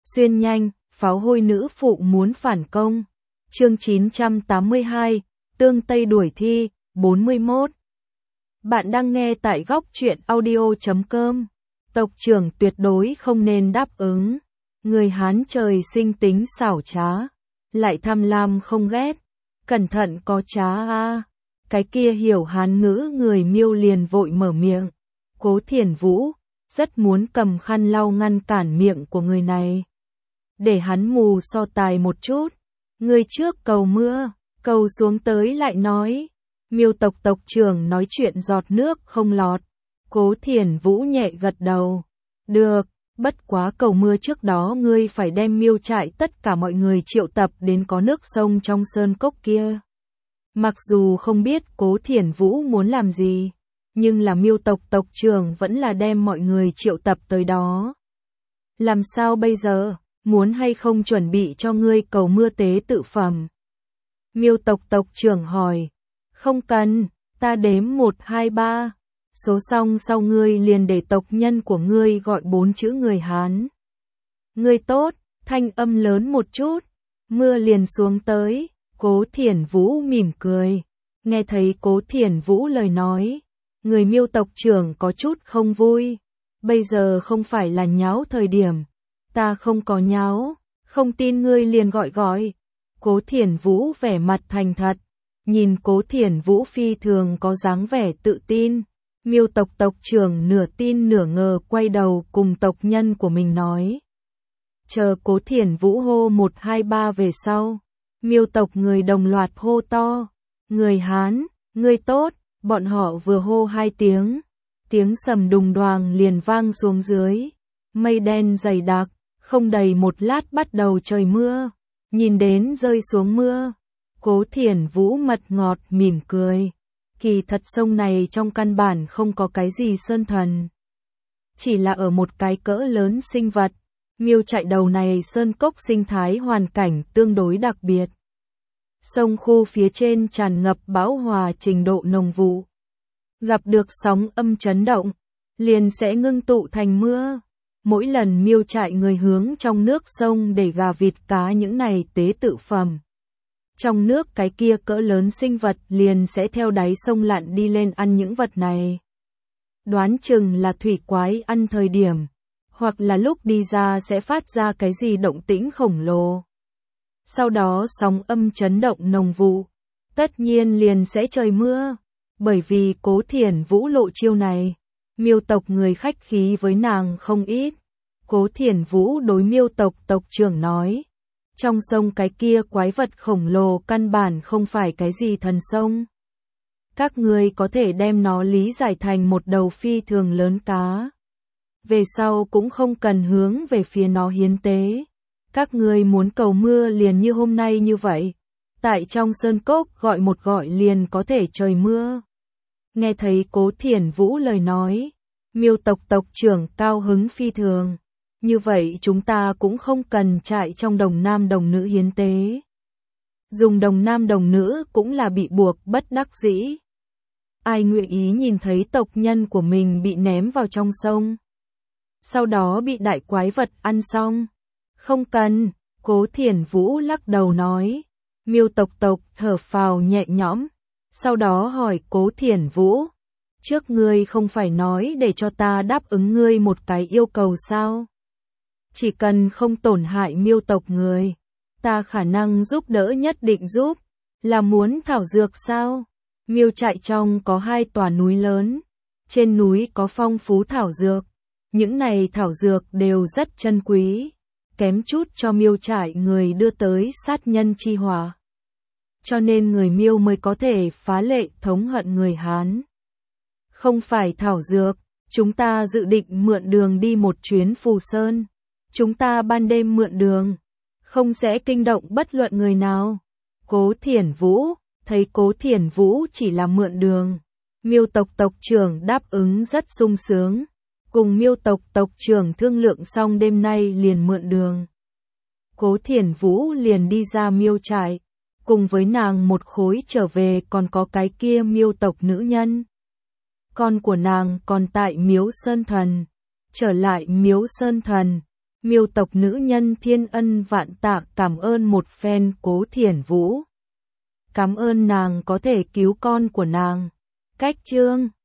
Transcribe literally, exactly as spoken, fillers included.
Xuyên nhanh, pháo hôi nữ phụ muốn phản công. Chương chín trăm tám mươi hai, Tương Tây đuổi thi, bốn mươi mốt. Bạn đang nghe tại góc truyện audio chấm com. Tộc trưởng tuyệt đối không nên đáp ứng. Người Hán trời sinh tính xảo trá, lại tham lam không ghét. Cẩn thận có trá a. Cái kia hiểu Hán ngữ người Miêu liền vội mở miệng. Cố Thiển Vũ rất muốn cầm khăn lau ngăn cản miệng của người này, để hắn mù so tài một chút. Người trước cầu mưa, cầu xuống tới lại nói. Miêu tộc tộc trưởng nói chuyện giọt nước không lọt. Cố Thiển Vũ nhẹ gật đầu. Được, bất quá cầu mưa trước đó ngươi phải đem Miêu trại tất cả mọi người triệu tập đến có nước sông trong sơn cốc kia. Mặc dù không biết Cố Thiển Vũ muốn làm gì, nhưng là Miêu tộc tộc trưởng vẫn là đem mọi người triệu tập tới đó. Làm sao bây giờ, muốn hay không chuẩn bị cho ngươi cầu mưa tế tự phẩm? Miêu tộc tộc trưởng hỏi. Không cần, ta đếm một hai ba. Số xong sau ngươi liền để tộc nhân của ngươi gọi bốn chữ người Hán. Ngươi tốt, thanh âm lớn một chút. Mưa liền xuống tới. Cố Thiển Vũ mỉm cười. Nghe thấy Cố Thiển Vũ lời nói, người Miêu tộc trưởng có chút không vui. Bây giờ không phải là nháo thời điểm. Ta không có nháo, không tin ngươi liền gọi gọi. Cố Thiển Vũ vẻ mặt thành thật. Nhìn Cố Thiển Vũ phi thường có dáng vẻ tự tin. Miêu tộc tộc trưởng nửa tin nửa ngờ quay đầu cùng tộc nhân của mình nói. Chờ Cố Thiển Vũ hô một hai ba về sau, Miêu tộc người đồng loạt hô to. Người Hán, ngươi tốt. Bọn họ vừa hô hai tiếng, tiếng sầm đùng đoàng liền vang xuống dưới. Mây đen dày đặc, không đầy một lát bắt đầu trời mưa. Nhìn đến rơi xuống mưa, Cố Thiển Vũ mật ngọt mỉm cười. Kỳ thật sông này trong căn bản không có cái gì sơn thần, chỉ là ở một cái cỡ lớn sinh vật. Miêu trại đầu này sơn cốc sinh thái hoàn cảnh tương đối đặc biệt. Sông khu phía trên tràn ngập bão hòa trình độ nồng vụ. Gặp được sóng âm chấn động, liền sẽ ngưng tụ thành mưa. Mỗi lần Miêu trại người hướng trong nước sông để gà vịt cá những này tế tự phẩm, trong nước cái kia cỡ lớn sinh vật liền sẽ theo đáy sông lặn đi lên ăn những vật này. Đoán chừng là thủy quái ăn thời điểm, hoặc là lúc đi ra sẽ phát ra cái gì động tĩnh khổng lồ. Sau đó sóng âm chấn động nồng vụ, tất nhiên liền sẽ trời mưa. Bởi vì Cố Thiển Vũ lộ chiêu này, Miêu tộc người khách khí với nàng không ít. Cố Thiển Vũ đối Miêu tộc tộc trưởng nói. Trong sông cái kia quái vật khổng lồ căn bản không phải cái gì thần sông. Các ngươi có thể đem nó lý giải thành một đầu phi thường lớn cá. Về sau cũng không cần hướng về phía nó hiến tế. Các ngươi muốn cầu mưa liền như hôm nay như vậy. Tại trong sơn cốc gọi một gọi liền có thể trời mưa. Nghe thấy Cố Thiển Vũ lời nói, Miêu tộc tộc trưởng cao hứng phi thường. Như vậy chúng ta cũng không cần trại trong đồng nam đồng nữ hiến tế. Dùng đồng nam đồng nữ cũng là bị buộc bất đắc dĩ. Ai nguyện ý nhìn thấy tộc nhân của mình bị ném vào trong sông, sau đó bị đại quái vật ăn xong. Không cần, Cố Thiển Vũ lắc đầu nói. Miêu tộc tộc thở phào nhẹ nhõm, sau đó hỏi Cố Thiển Vũ. Trước ngươi không phải nói để cho ta đáp ứng ngươi một cái yêu cầu sao? Chỉ cần không tổn hại Miêu tộc người, ta khả năng giúp đỡ nhất định giúp. Là muốn thảo dược sao? Miêu trại trong có hai tòa núi lớn, trên núi có phong phú thảo dược. Những này thảo dược đều rất chân quý, kém chút cho Miêu trại người đưa tới sát nhân chi hỏa. Cho nên người Miêu mới có thể phá lệ thống hận người Hán. Không phải thảo dược, chúng ta dự định mượn đường đi một chuyến Phù Sơn. Chúng ta ban đêm mượn đường, không sẽ kinh động bất luận người nào. Cố Thiển Vũ, thấy Cố Thiển Vũ chỉ là mượn đường, Miêu tộc tộc trưởng đáp ứng rất sung sướng. Cùng Miêu tộc tộc trưởng thương lượng xong đêm nay liền mượn đường. Cố Thiển Vũ liền đi ra Miêu trại, cùng với nàng một khối trở về còn có cái kia Miêu tộc nữ nhân. Con của nàng còn tại Miếu Sơn Thần. Trở lại Miếu Sơn Thần, Miêu tộc nữ nhân thiên ân vạn tạ cảm ơn một phen Cố Thiển Vũ. Cảm ơn nàng có thể cứu con của nàng. Cách chương